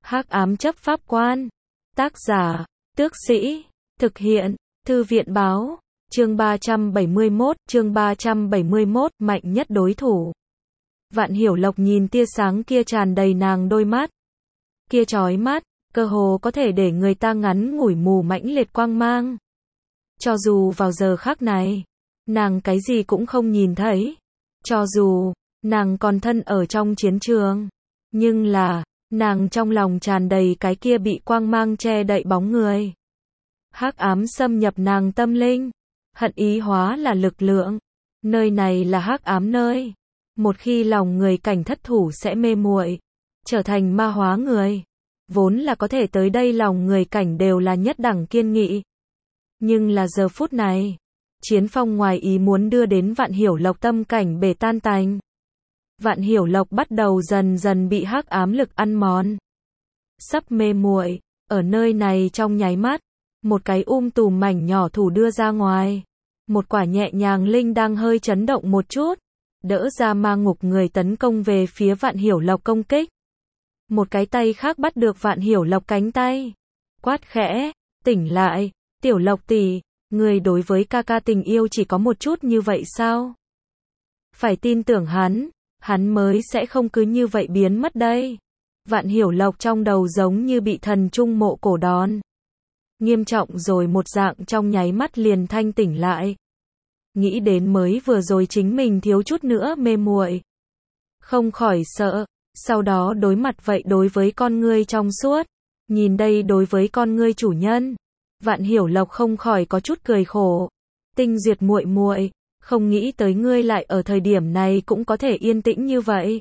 Hắc ám chấp pháp quan. Tác giả, Tước Sĩ. Thực hiện, Thư viện báo. Chương 371, mạnh nhất đối thủ. Vạn Hiểu Lộc nhìn tia sáng kia tràn đầy nàng đôi mắt. Kia chói mắt, cơ hồ có thể để người ta ngắn ngủi mù mãnh liệt quang mang. Cho dù vào giờ khắc này, nàng cái gì cũng không nhìn thấy. Cho dù, nàng còn thân ở trong chiến trường. Nhưng là, nàng trong lòng tràn đầy cái kia bị quang mang che đậy bóng người. Hắc ám xâm nhập nàng tâm linh. Hận ý hóa là lực lượng. Nơi này là hắc ám nơi. Một khi lòng người cảnh thất thủ sẽ mê muội, trở thành ma hóa người. Vốn là có thể tới đây lòng người cảnh đều là nhất đẳng kiên nghị. Nhưng là giờ phút này, Chiến Phong ngoài ý muốn đưa đến Vạn Hiểu Lộc tâm cảnh bể tan tành. Vạn Hiểu Lộc bắt đầu dần dần bị hắc ám lực ăn mòn. Sắp mê muội, ở nơi này trong nháy mắt, một cái tùm mảnh nhỏ thủ đưa ra ngoài. Một quả nhẹ nhàng linh đang hơi chấn động một chút, đỡ ra ma ngục người tấn công về phía Vạn Hiểu Lộc công kích. Một cái tay khác bắt được Vạn Hiểu Lộc cánh tay. Quát khẽ, tỉnh lại, Tiểu Lộc tỷ, người đối với ca ca tình yêu chỉ có một chút như vậy sao? Phải tin tưởng hắn mới sẽ không cứ như vậy biến mất đây. Vạn Hiểu Lộc trong đầu giống như bị thần trung mộ cổ đòn. Nghiêm trọng rồi một dạng trong nháy mắt liền thanh tỉnh lại. Nghĩ đến mới vừa rồi chính mình thiếu chút nữa mê muội. Không khỏi sợ, sau đó đối mặt vậy đối với con ngươi trong suốt. Nhìn đây đối với con ngươi chủ nhân. Vạn Hiểu Lộc không khỏi có chút cười khổ. Tinh Duyệt muội muội, không nghĩ tới ngươi lại ở thời điểm này cũng có thể yên tĩnh như vậy.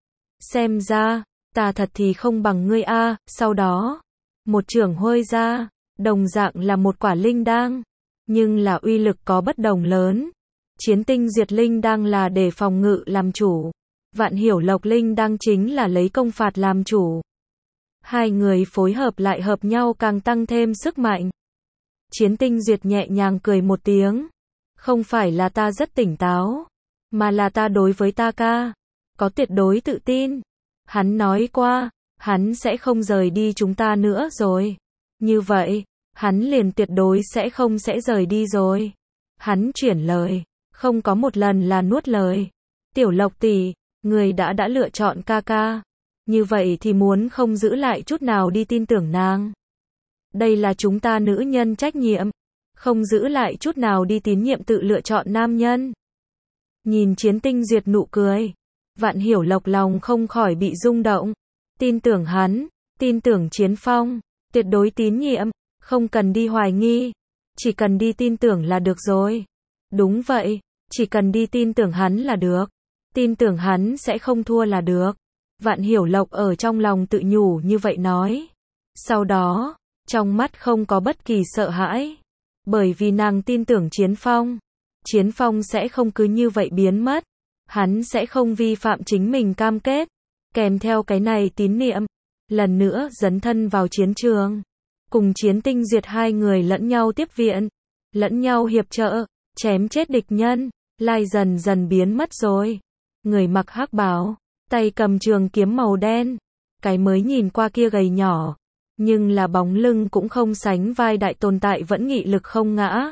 Xem ra, ta thật thì không bằng ngươi a. Sau đó, một chưởng hôi ra, đồng dạng là một quả linh đăng, nhưng là uy lực có bất đồng lớn. Chiến Tinh Duyệt linh đăng là để phòng ngự làm chủ, Vạn Hiểu Lộc linh đăng chính là lấy công phạt làm chủ. Hai người phối hợp lại hợp nhau càng tăng thêm sức mạnh. Chiến Tinh Duyệt nhẹ nhàng cười một tiếng. Không phải là ta rất tỉnh táo, mà là ta đối với ta ca có tuyệt đối tự tin. Hắn nói qua, hắn sẽ không rời đi chúng ta nữa rồi. Như vậy, hắn liền tuyệt đối sẽ không rời đi rồi. Hắn chuyển lời, không có một lần là nuốt lời. Tiểu Lộc tỷ, người đã lựa chọn ca ca. Như vậy thì muốn không giữ lại chút nào đi tin tưởng nàng. Đây là chúng ta nữ nhân trách nhiệm. Không giữ lại chút nào đi tín nhiệm tự lựa chọn nam nhân. Nhìn Chiến Tinh Duyệt nụ cười, Vạn Hiểu Lộc lòng không khỏi bị rung động. Tin tưởng hắn, tin tưởng Chiến Phong, tuyệt đối tín nhiệm, không cần đi hoài nghi, chỉ cần đi tin tưởng là được rồi. Đúng vậy, chỉ cần đi tin tưởng hắn là được, tin tưởng hắn sẽ không thua là được. Vạn Hiểu Lộc ở trong lòng tự nhủ như vậy nói. Sau đó, trong mắt không có bất kỳ sợ hãi. Bởi vì nàng tin tưởng Chiến Phong sẽ không cứ như vậy biến mất. Hắn sẽ không vi phạm chính mình cam kết. Kèm theo cái này tín niệm, lần nữa dấn thân vào chiến trường. Cùng Chiến Tinh Duyệt hai người lẫn nhau tiếp viện, lẫn nhau hiệp trợ, chém chết địch nhân. Lai dần dần biến mất rồi. Người mặc hắc bào, tay cầm trường kiếm màu đen. Cái mới nhìn qua kia gầy nhỏ, nhưng là bóng lưng cũng không sánh vai đại tồn tại vẫn nghị lực không ngã.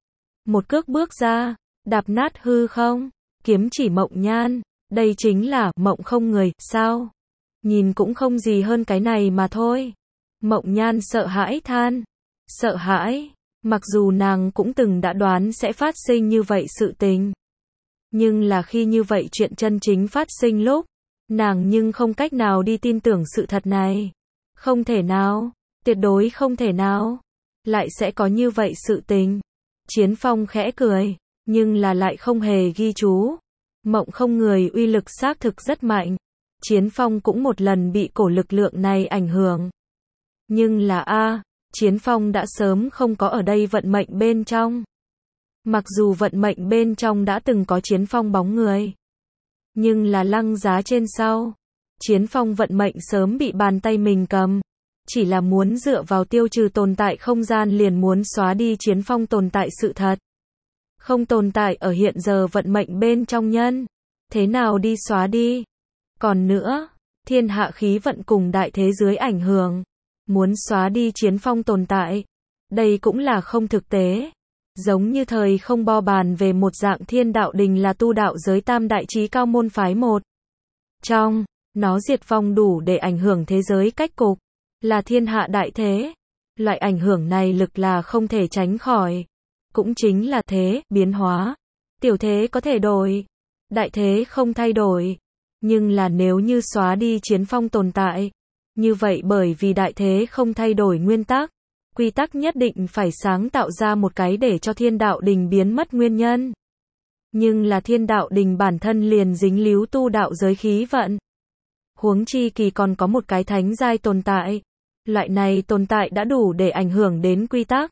Một cước bước ra, đạp nát hư không, kiếm chỉ Mộng Nhan, đây chính là Mộng không người, sao? Nhìn cũng không gì hơn cái này mà thôi. Mộng Nhan sợ hãi than, sợ hãi, mặc dù nàng cũng từng đã đoán sẽ phát sinh như vậy sự tình. Nhưng là khi như vậy chuyện chân chính phát sinh lúc, nàng nhưng không cách nào đi tin tưởng sự thật này. Không thể nào, tuyệt đối không thể nào, lại sẽ có như vậy sự tình. Chiến Phong khẽ cười, nhưng là lại không hề ghi chú. Mộng không người uy lực xác thực rất mạnh. Chiến Phong cũng một lần bị cổ lực lượng này ảnh hưởng. Nhưng là Chiến Phong đã sớm không có ở đây vận mệnh bên trong. Mặc dù vận mệnh bên trong đã từng có Chiến Phong bóng người, nhưng là lăng giá trên sau, Chiến Phong vận mệnh sớm bị bàn tay mình cầm. Chỉ là muốn dựa vào tiêu trừ tồn tại không gian liền muốn xóa đi Chiến Phong tồn tại sự thật. Không tồn tại ở hiện giờ vận mệnh bên trong nhân. Thế nào đi xóa đi? Còn nữa, thiên hạ khí vận cùng đại thế dưới ảnh hưởng, muốn xóa đi Chiến Phong tồn tại, đây cũng là không thực tế. Giống như thời không bo bàn về một dạng Thiên Đạo Đình là tu đạo giới tam đại chí cao môn phái một trong, nó diệt vong đủ để ảnh hưởng thế giới cách cục, là thiên hạ đại thế. Loại ảnh hưởng này lực là không thể tránh khỏi, cũng chính là thế, biến hóa. Tiểu thế có thể đổi, đại thế không thay đổi, nhưng là nếu như xóa đi Chiến Phong tồn tại, như vậy bởi vì đại thế không thay đổi nguyên tắc, quy tắc nhất định phải sáng tạo ra một cái để cho Thiên Đạo Đình biến mất nguyên nhân. Nhưng là Thiên Đạo Đình bản thân liền dính líu tu đạo giới khí vận. Huống chi kỳ còn có một cái thánh giai tồn tại. Loại này tồn tại đã đủ để ảnh hưởng đến quy tắc.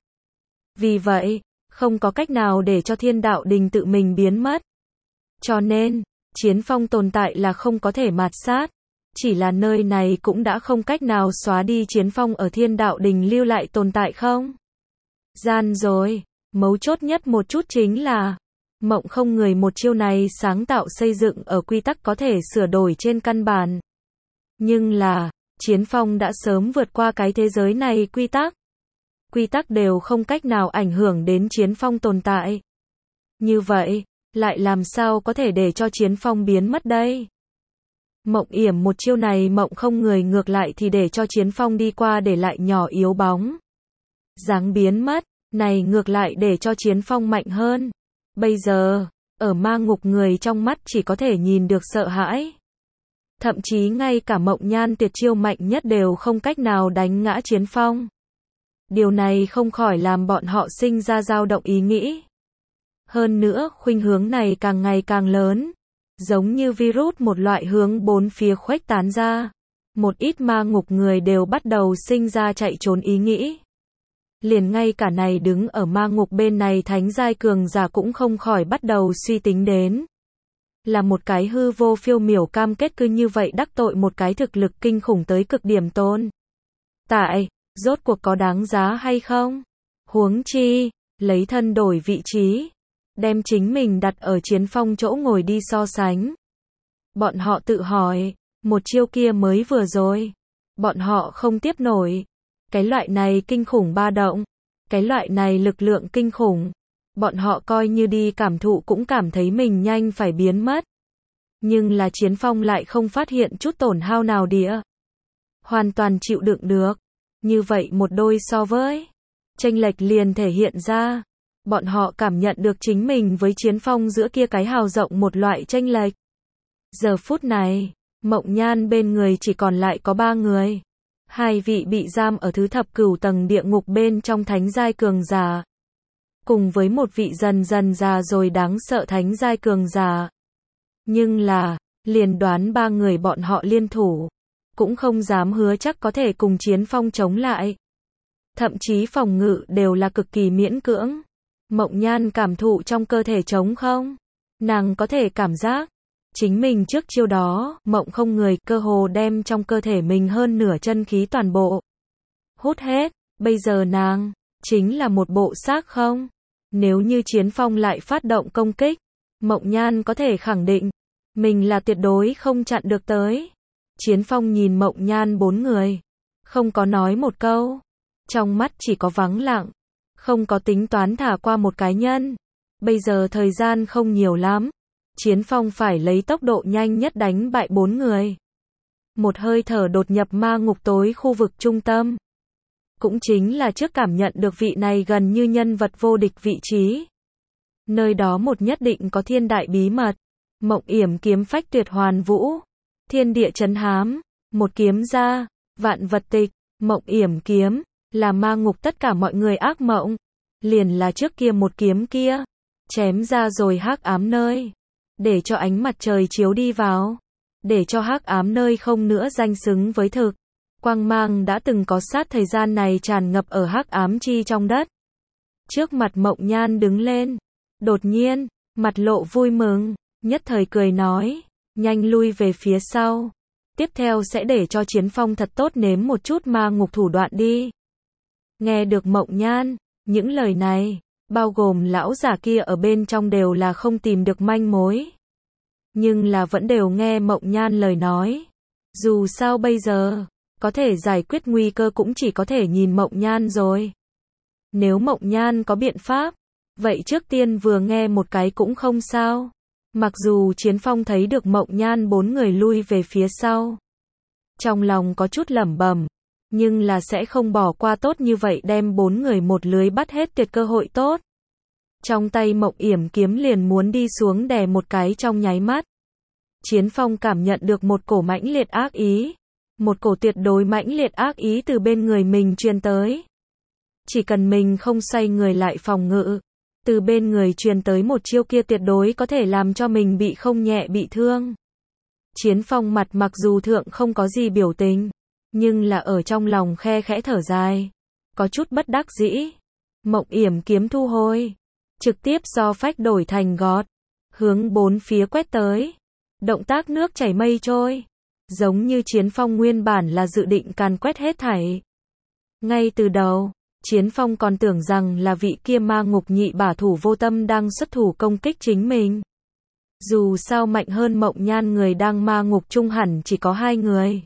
Vì vậy, không có cách nào để cho Thiên Đạo Đình tự mình biến mất. Cho nên, Chiến Phong tồn tại là không có thể mạt sát. Chỉ là nơi này cũng đã không cách nào xóa đi Chiến Phong ở Thiên Đạo Đình lưu lại tồn tại không? Gian rồi, mấu chốt nhất một chút chính là Mộng Không Người một chiêu này sáng tạo xây dựng ở quy tắc có thể sửa đổi trên căn bản. Nhưng là, Chiến Phong đã sớm vượt qua cái thế giới này quy tắc. Quy tắc đều không cách nào ảnh hưởng đến Chiến Phong tồn tại. Như vậy, lại làm sao có thể để cho Chiến Phong biến mất đây? Mộng yểm một chiêu này Mộng Không Người ngược lại thì để cho Chiến Phong đi qua để lại nhỏ yếu bóng. Dáng biến mất, này ngược lại để cho Chiến Phong mạnh hơn. Bây giờ, ở ma ngục người trong mắt chỉ có thể nhìn được sợ hãi. Thậm chí ngay cả Mộng Nhan tuyệt chiêu mạnh nhất đều không cách nào đánh ngã Chiến Phong. Điều này không khỏi làm bọn họ sinh ra dao động ý nghĩ. Hơn nữa, khuynh hướng này càng ngày càng lớn. Giống như virus một loại hướng bốn phía khuếch tán ra. Một ít ma ngục người đều bắt đầu sinh ra chạy trốn ý nghĩ. Liền ngay cả này đứng ở ma ngục bên này thánh giai cường giả cũng không khỏi bắt đầu suy tính đến. Là một cái hư vô phiêu miểu cam kết cứ như vậy đắc tội một cái thực lực kinh khủng tới cực điểm tôn. Tại, rốt cuộc có đáng giá hay không? Huống chi, lấy thân đổi vị trí. Đem chính mình đặt ở Chiến Phong chỗ ngồi đi so sánh. Bọn họ tự hỏi, một chiêu kia mới vừa rồi. Bọn họ không tiếp nổi. Cái loại này kinh khủng ba động. Cái loại này lực lượng kinh khủng. Bọn họ coi như đi cảm thụ cũng cảm thấy mình nhanh phải biến mất. Nhưng là Chiến Phong lại không phát hiện chút tổn hao nào địa. Hoàn toàn chịu đựng được. Như vậy một đôi so với chênh lệch liền thể hiện ra. Bọn họ cảm nhận được chính mình với Chiến Phong giữa kia cái hào rộng một loại chênh lệch. Giờ phút này, Mộng Nhan bên người chỉ còn lại có 3 người. 2 vị bị giam ở thứ thập cửu tầng địa ngục bên trong thánh giai cường giả. Cùng với một vị dần dần già rồi đáng sợ thánh giai cường giả. Nhưng là, liền đoán 3 người bọn họ liên thủ. Cũng không dám hứa chắc có thể cùng Chiến Phong chống lại. Thậm chí phòng ngự đều là cực kỳ miễn cưỡng. Mộng Nhan cảm thụ trong cơ thể trống không. Nàng có thể cảm giác. Chính mình trước chiêu đó, Mộng Không Người cơ hồ đem trong cơ thể mình hơn nửa chân khí toàn bộ. Hút hết, bây giờ nàng, chính là một bộ xác không. Nếu như Chiến Phong lại phát động công kích, Mộng Nhan có thể khẳng định, mình là tuyệt đối không chặn được tới. Chiến Phong nhìn Mộng Nhan 4 người, không có nói một câu. Trong mắt chỉ có vắng lặng. Không có tính toán thả qua một cái nhân. Bây giờ thời gian không nhiều lắm. Chiến Phong phải lấy tốc độ nhanh nhất đánh bại 4 người. Một hơi thở đột nhập ma ngục tối khu vực trung tâm. Cũng chính là trước cảm nhận được vị này gần như nhân vật vô địch vị trí. Nơi đó một nhất định có thiên đại bí mật. Mộng yểm kiếm phách tuyệt hoàn vũ. Thiên địa chấn hám. Một kiếm ra. Vạn vật tịch. Mộng yểm kiếm. Là ma ngục tất cả mọi người ác mộng. Liền là trước kia một kiếm kia. Chém ra rồi hắc ám nơi. Để cho ánh mặt trời chiếu đi vào. Để cho hắc ám nơi không nữa danh xứng với thực. Quang mang đã từng có sát thời gian này tràn ngập ở hắc ám chi trong đất. Trước mặt Mộng Nhan đứng lên. Đột nhiên, mặt lộ vui mừng. Nhất thời cười nói. Nhanh lui về phía sau. Tiếp theo sẽ để cho Chiến Phong thật tốt nếm một chút ma ngục thủ đoạn đi. Nghe được Mộng Nhan, những lời này, bao gồm lão giả kia ở bên trong đều là không tìm được manh mối. Nhưng là vẫn đều nghe Mộng Nhan lời nói. Dù sao bây giờ, có thể giải quyết nguy cơ cũng chỉ có thể nhìn Mộng Nhan rồi. Nếu Mộng Nhan có biện pháp, vậy trước tiên vừa nghe một cái cũng không sao. Mặc dù Chiến Phong thấy được Mộng Nhan 4 người lui về phía sau, trong lòng có chút lẩm bẩm, nhưng là sẽ không bỏ qua tốt như vậy đem 4 người một lưới bắt hết tuyệt cơ hội tốt. Trong tay Mộng Yểm kiếm liền muốn đi xuống đè một cái trong nháy mắt. Chiến Phong cảm nhận được một cổ mãnh liệt ác ý, một cổ tuyệt đối mãnh liệt ác ý từ bên người mình truyền tới. Chỉ cần mình không xoay người lại phòng ngự, từ bên người truyền tới một chiêu kia tuyệt đối có thể làm cho mình bị không nhẹ bị thương. Chiến Phong mặt mặc dù thượng không có gì biểu tình, nhưng là ở trong lòng khe khẽ thở dài, có chút bất đắc dĩ. Mộng Yểm kiếm thu hồi, trực tiếp do phách đổi thành gót, hướng bốn phía quét tới. Động tác nước chảy mây trôi, giống như Chiến Phong nguyên bản là dự định càn quét hết thảy. Ngay từ đầu, Chiến Phong còn tưởng rằng là vị kia ma ngục nhị bả thủ vô tâm đang xuất thủ công kích chính mình. Dù sao mạnh hơn Mộng Nhan người đang ma ngục chung hẳn chỉ có 2 người.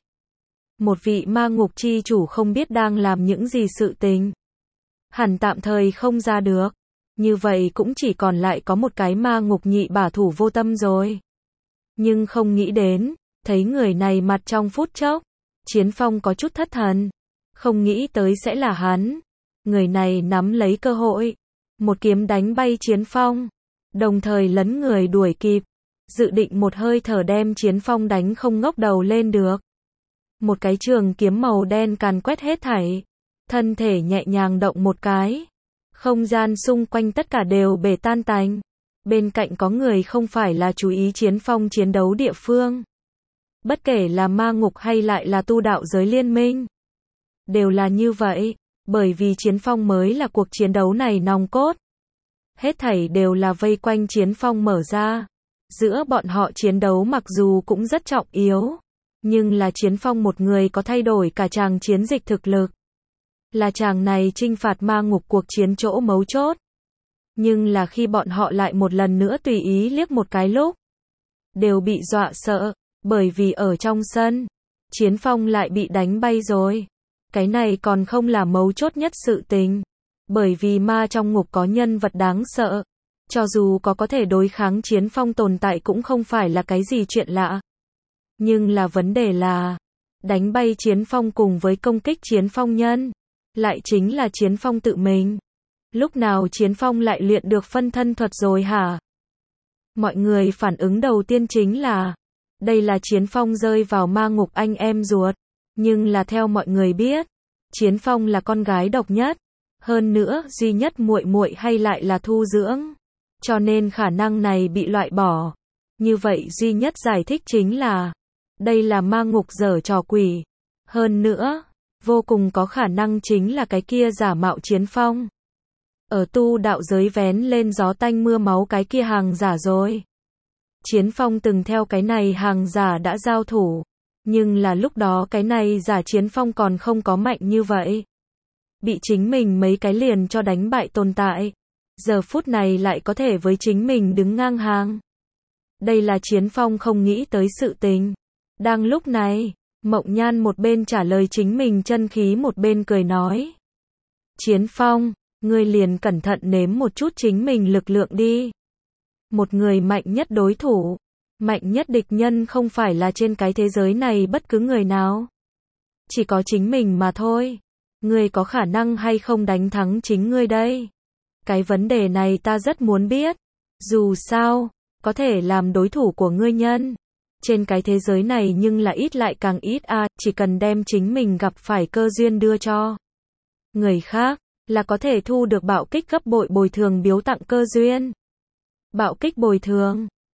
Một vị ma ngục chi chủ không biết đang làm những gì sự tình, hẳn tạm thời không ra được. Như vậy cũng chỉ còn lại có một cái ma ngục nhị bả thủ vô tâm rồi. Nhưng không nghĩ đến, thấy người này mặt trong phút chốc, Chiến Phong có chút thất thần. Không nghĩ tới sẽ là hắn. Người này nắm lấy cơ hội, một kiếm đánh bay Chiến Phong, đồng thời lấn người đuổi kịp, dự định một hơi thở đem Chiến Phong đánh không ngóc đầu lên được. Một cái trường kiếm màu đen càn quét hết thảy, thân thể nhẹ nhàng động một cái, không gian xung quanh tất cả đều bể tan tành. Bên cạnh có người không phải là chú ý Chiến Phong chiến đấu địa phương. Bất kể là ma ngục hay lại là tu đạo giới liên minh, đều là như vậy, bởi vì Chiến Phong mới là cuộc chiến đấu này nòng cốt. Hết thảy đều là vây quanh Chiến Phong mở ra. Giữa bọn họ chiến đấu mặc dù cũng rất trọng yếu, nhưng là Chiến Phong một người có thay đổi cả tràng chiến dịch thực lực. Là chàng này chinh phạt ma ngục cuộc chiến chỗ mấu chốt. Nhưng là khi bọn họ lại một lần nữa tùy ý liếc một cái lúc, đều bị dọa sợ, bởi vì ở trong sân, Chiến Phong lại bị đánh bay rồi. Cái này còn không là mấu chốt nhất sự tình, bởi vì ma trong ngục có nhân vật đáng sợ, cho dù có thể đối kháng Chiến Phong tồn tại cũng không phải là cái gì chuyện lạ. Nhưng là vấn đề là, đánh bay Chiến Phong cùng với công kích Chiến Phong nhân, lại chính là Chiến Phong tự mình. Lúc nào Chiến Phong lại luyện được phân thân thuật rồi hả? Mọi người phản ứng đầu tiên chính là, đây là Chiến Phong rơi vào ma ngục anh em ruột. Nhưng là theo mọi người biết, Chiến Phong là con gái độc nhất, hơn nữa duy nhất muội muội hay lại là thu dưỡng, cho nên khả năng này bị loại bỏ. Như vậy duy nhất giải thích chính là, đây là ma ngục giở trò quỷ. Hơn nữa, vô cùng có khả năng chính là cái kia giả mạo Chiến Phong. Ở tu đạo giới vén lên gió tanh mưa máu cái kia hàng giả rồi. Chiến Phong từng theo cái này hàng giả đã giao thủ. Nhưng là lúc đó cái này giả Chiến Phong còn không có mạnh như vậy. Bị chính mình mấy cái liền cho đánh bại tồn tại. Giờ phút này lại có thể với chính mình đứng ngang hàng. Đây là Chiến Phong không nghĩ tới sự tình. Đang lúc này, Mộng Nhan một bên trả lời chính mình chân khí một bên cười nói. Chiến Phong, ngươi liền cẩn thận nếm một chút chính mình lực lượng đi. Một người mạnh nhất đối thủ, mạnh nhất địch nhân không phải là trên cái thế giới này bất cứ người nào. Chỉ có chính mình mà thôi. Ngươi có khả năng hay không đánh thắng chính ngươi đây? Cái vấn đề này ta rất muốn biết. Dù sao, có thể làm đối thủ của ngươi nhân. Trên cái thế giới này nhưng là ít lại càng ít chỉ cần đem chính mình gặp phải cơ duyên đưa cho người khác, là có thể thu được bạo kích gấp bội bồi thường biếu tặng cơ duyên. Bạo kích bồi thường.